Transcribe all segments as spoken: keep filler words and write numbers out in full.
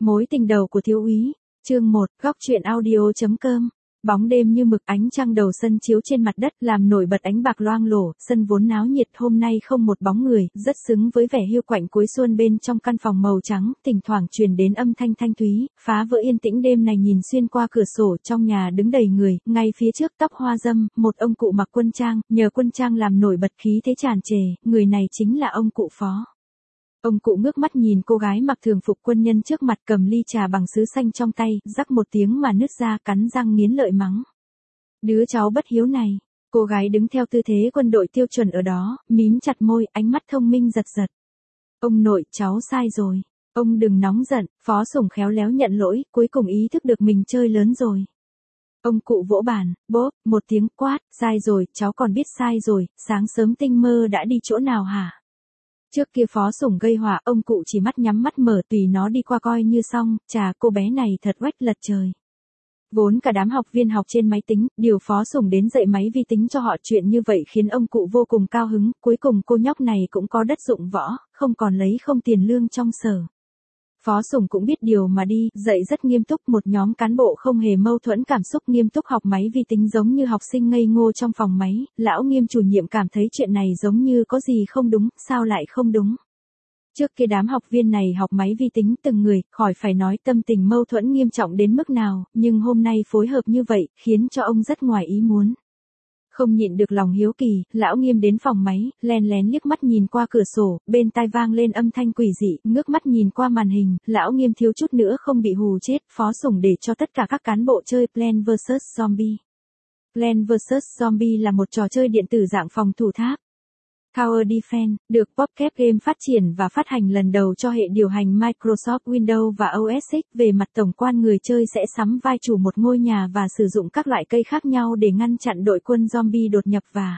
Mối tình đầu của thiếu úy, chương một, góc truyện audio chấm com. Bóng đêm như mực, ánh trăng đầu sân chiếu trên mặt đất làm nổi bật ánh bạc loang lổ, sân vốn náo nhiệt hôm nay không một bóng người, rất xứng với vẻ hiu quạnh cuối xuân bên trong căn phòng màu trắng, thỉnh thoảng truyền đến âm thanh thanh thúy, phá vỡ yên tĩnh đêm này. Nhìn xuyên qua cửa sổ, trong nhà đứng đầy người, ngay phía trước tóc hoa dâm, một ông cụ mặc quân trang, nhờ quân trang làm nổi bật khí thế tràn trề, người này chính là ông cụ Phó. Ông cụ ngước mắt nhìn cô gái mặc thường phục quân nhân trước mặt, cầm ly trà bằng sứ xanh trong tay, rắc một tiếng mà nứt ra, cắn răng nghiến lợi mắng. Đứa cháu bất hiếu này. Cô gái đứng theo tư thế quân đội tiêu chuẩn ở đó, mím chặt môi, ánh mắt thông minh giật giật. Ông nội, cháu sai rồi. Ông đừng nóng giận. Phó Sủng khéo léo nhận lỗi, cuối cùng ý thức được mình chơi lớn rồi. Ông cụ vỗ bàn, bốp, một tiếng quát, sai rồi, cháu còn biết sai rồi, sáng sớm tinh mơ đã đi chỗ nào hả? Trước kia Phó Sủng gây họa, ông cụ chỉ mắt nhắm mắt mở tùy nó đi qua coi như xong, chà cô bé này thật oách lật trời. Vốn cả đám học viên học trên máy tính, điều Phó Sủng đến dạy máy vi tính cho họ, chuyện như vậy khiến ông cụ vô cùng cao hứng, cuối cùng cô nhóc này cũng có đất dụng võ, không còn lấy không tiền lương trong sở. Phó Sủng cũng biết điều mà đi, dạy rất nghiêm túc, một nhóm cán bộ không hề mâu thuẫn cảm xúc, nghiêm túc học máy vi tính giống như học sinh ngây ngô trong phòng máy. Lão Nghiêm chủ nhiệm cảm thấy chuyện này giống như có gì không đúng, sao lại không đúng? Trước kia đám học viên này học máy vi tính từng người, khỏi phải nói tâm tình mâu thuẫn nghiêm trọng đến mức nào, nhưng hôm nay phối hợp như vậy, khiến cho ông rất ngoài ý muốn. Không nhịn được lòng hiếu kỳ, Lão Nghiêm đến phòng máy, len lén liếc mắt nhìn qua cửa sổ, bên tai vang lên âm thanh quỷ dị, ngước mắt nhìn qua màn hình, Lão Nghiêm thiếu chút nữa không bị hù chết. Phó Sủng để cho tất cả các cán bộ chơi Plants vs Zombie. Plants vs Zombie là một trò chơi điện tử dạng phòng thủ tháp. Tower Defense, được PopCap Game phát triển và phát hành lần đầu cho hệ điều hành Microsoft Windows và ô ét X. Về mặt tổng quan, người chơi sẽ sắm vai chủ một ngôi nhà và sử dụng các loại cây khác nhau để ngăn chặn đội quân zombie đột nhập và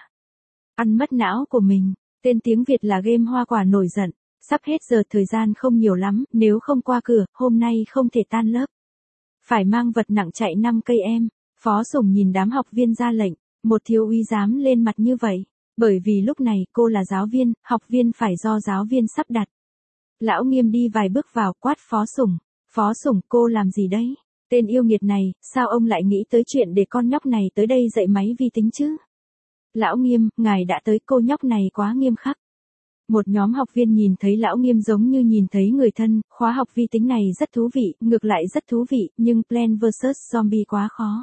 ăn mất não của mình. Tên tiếng Việt là game hoa quả nổi giận. Sắp hết giờ, thời gian không nhiều lắm, nếu không qua cửa, hôm nay không thể tan lớp. Phải mang vật nặng chạy năm cây em. Phó Sủng nhìn đám học viên ra lệnh, một thiếu úy dám lên mặt như vậy. Bởi vì lúc này cô là giáo viên, học viên phải do giáo viên sắp đặt. Lão Nghiêm đi vài bước vào, quát Phó Sủng. Phó Sủng, cô làm gì đấy? Tên yêu nghiệt này, sao ông lại nghĩ tới chuyện để con nhóc này tới đây dạy máy vi tính chứ? Lão Nghiêm, ngài đã tới, cô nhóc này quá nghiêm khắc. Một nhóm học viên nhìn thấy Lão Nghiêm giống như nhìn thấy người thân, khóa học vi tính này rất thú vị, ngược lại rất thú vị, nhưng Plants vs Zombie quá khó.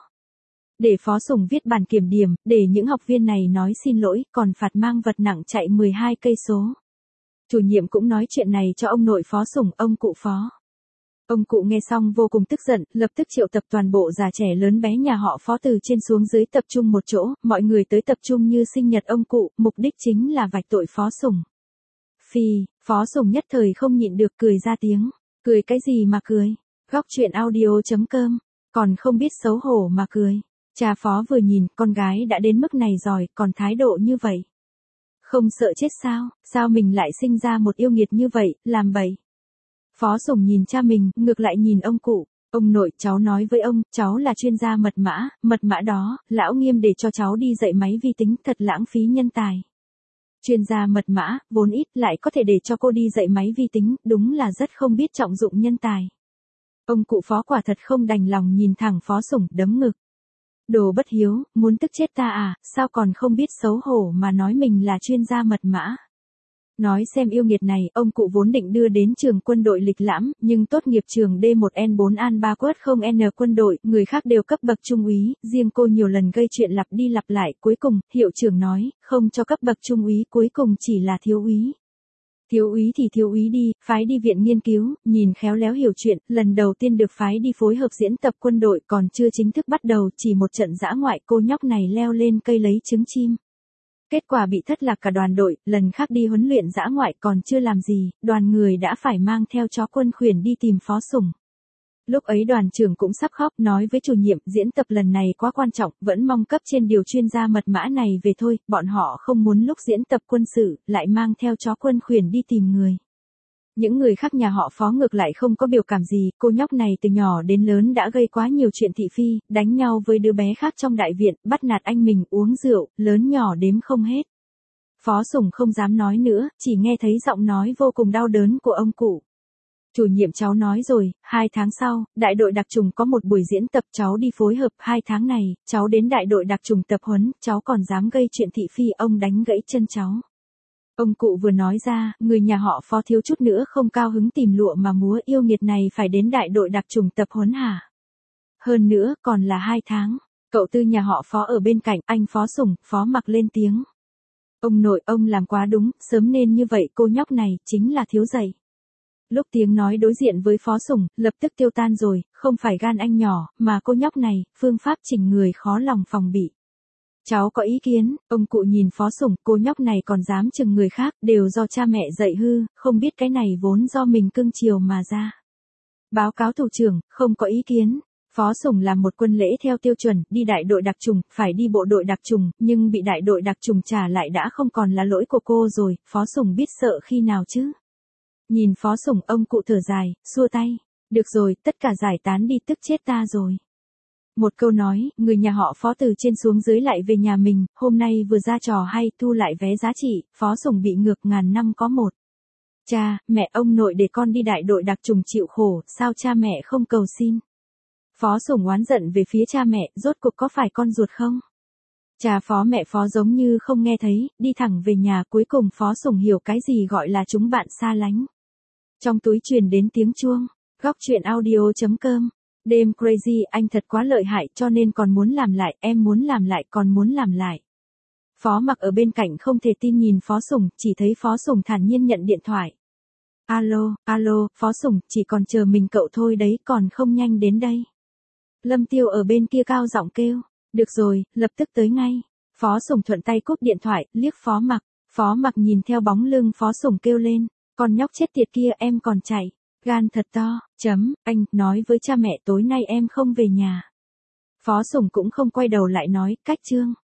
Để Phó Sủng viết bản kiểm điểm, để những học viên này nói xin lỗi, còn phạt mang vật nặng chạy mười hai cây số. Chủ nhiệm cũng nói chuyện này cho ông nội Phó Sủng, ông cụ Phó. Ông cụ nghe xong vô cùng tức giận, lập tức triệu tập toàn bộ già trẻ lớn bé nhà họ Phó từ trên xuống dưới tập trung một chỗ, mọi người tới tập trung như sinh nhật ông cụ, mục đích chính là vạch tội Phó Sủng. Phi, Phó Sủng nhất thời không nhịn được cười ra tiếng. Cười cái gì mà cười? Góc truyện audio chấm com, còn không biết xấu hổ mà cười. Cha Phó vừa nhìn, con gái đã đến mức này rồi, còn thái độ như vậy. Không sợ chết sao, sao mình lại sinh ra một yêu nghiệt như vậy, làm bậy. Phó Sủng nhìn cha mình, ngược lại nhìn ông cụ. Ông nội, cháu nói với ông, cháu là chuyên gia mật mã, mật mã đó, Lão Nghiêm để cho cháu đi dạy máy vi tính, thật lãng phí nhân tài. Chuyên gia mật mã, vốn ít, lại có thể để cho cô đi dạy máy vi tính, đúng là rất không biết trọng dụng nhân tài. Ông cụ Phó quả thật không đành lòng nhìn thẳng Phó Sủng, đấm ngực. Đồ bất hiếu, muốn tức chết ta à, sao còn không biết xấu hổ mà nói mình là chuyên gia mật mã. Nói xem yêu nghiệt này, ông cụ vốn định đưa đến trường quân đội lịch lãm, nhưng tốt nghiệp trường D một N bốn An ba Quất không N quân đội, người khác đều cấp bậc trung úy, riêng cô nhiều lần gây chuyện lặp đi lặp lại, cuối cùng, hiệu trưởng nói, không cho cấp bậc trung úy, cuối cùng chỉ là thiếu úy. Thiếu úy thì thiếu úy đi, phái đi viện nghiên cứu, nhìn khéo léo hiểu chuyện, lần đầu tiên được phái đi phối hợp diễn tập quân đội, còn chưa chính thức bắt đầu, chỉ một trận dã ngoại, cô nhóc này leo lên cây lấy trứng chim. Kết quả bị thất lạc cả đoàn đội, lần khác đi huấn luyện dã ngoại còn chưa làm gì, đoàn người đã phải mang theo chó quân khuyển đi tìm Phó Sủng. Lúc ấy đoàn trưởng cũng sắp khóc, nói với chủ nhiệm, diễn tập lần này quá quan trọng, vẫn mong cấp trên điều chuyên gia mật mã này về thôi, bọn họ không muốn lúc diễn tập quân sự, lại mang theo chó quân khuyển đi tìm người. Những người khác nhà họ Phó ngược lại không có biểu cảm gì, cô nhóc này từ nhỏ đến lớn đã gây quá nhiều chuyện thị phi, đánh nhau với đứa bé khác trong đại viện, bắt nạt anh mình, uống rượu, lớn nhỏ đếm không hết. Phó Sủng không dám nói nữa, chỉ nghe thấy giọng nói vô cùng đau đớn của ông cụ. Chủ nhiệm cháu nói rồi, hai tháng sau, đại đội đặc trùng có một buổi diễn tập cháu đi phối hợp, hai tháng này, cháu đến đại đội đặc trùng tập huấn, cháu còn dám gây chuyện thị phi, ông đánh gãy chân cháu. Ông cụ vừa nói ra, người nhà họ Phó thiếu chút nữa không cao hứng tìm lụa mà múa, yêu nghiệt này phải đến đại đội đặc trùng tập huấn hả? Hơn nữa, còn là hai tháng. Cậu Tư nhà họ Phó ở bên cạnh, anh Phó Sùng, Phó Mặc lên tiếng. Ông nội, ông làm quá đúng, sớm nên như vậy, cô nhóc này, chính là thiếu dạy. Lúc tiếng nói đối diện với Phó Sùng, lập tức tiêu tan rồi, không phải gan anh nhỏ, mà cô nhóc này, phương pháp chỉnh người khó lòng phòng bị. Cháu có ý kiến, ông cụ nhìn Phó Sùng, cô nhóc này còn dám chừng người khác, đều do cha mẹ dạy hư, không biết cái này vốn do mình cưng chiều mà ra. Báo cáo thủ trưởng, không có ý kiến. Phó Sùng làm một quân lễ theo tiêu chuẩn, đi đại đội đặc trùng, phải đi bộ đội đặc trùng, nhưng bị đại đội đặc trùng trả lại đã không còn là lỗi của cô rồi, Phó Sùng biết sợ khi nào chứ. Nhìn Phó Sùng, ông cụ thở dài, xua tay. Được rồi, tất cả giải tán đi, tức chết ta rồi. Một câu nói, người nhà họ Phó từ trên xuống dưới lại về nhà mình, hôm nay vừa ra trò hay, thu lại vé giá trị, Phó Sùng bị ngược ngàn năm có một. Cha, mẹ, ông nội để con đi đại đội đặc trùng chịu khổ, sao cha mẹ không cầu xin? Phó Sùng oán giận về phía cha mẹ, rốt cuộc có phải con ruột không? Cha Phó mẹ Phó giống như không nghe thấy, đi thẳng về nhà, cuối cùng Phó Sùng hiểu cái gì gọi là chúng bạn xa lánh. Trong túi truyền đến tiếng chuông, góc truyện audio chấm com. Đêm crazy, anh thật quá lợi hại cho nên còn muốn làm lại, em muốn làm lại còn muốn làm lại. Phó Mặc ở bên cạnh không thể tin nhìn Phó Sùng, chỉ thấy Phó Sùng thản nhiên nhận điện thoại. Alo, alo, Phó Sùng, chỉ còn chờ mình cậu thôi đấy, còn không nhanh đến đây. Lâm Tiêu ở bên kia cao giọng kêu, được rồi, lập tức tới ngay. Phó Sùng thuận tay cúp điện thoại, liếc Phó Mặc. Phó Mặc nhìn theo bóng lưng Phó Sùng kêu lên, con nhóc chết tiệt kia em còn chạy. Gan thật to, chấm, anh, nói với cha mẹ tối nay em không về nhà. Phó Sùng cũng không quay đầu lại nói, cách chương.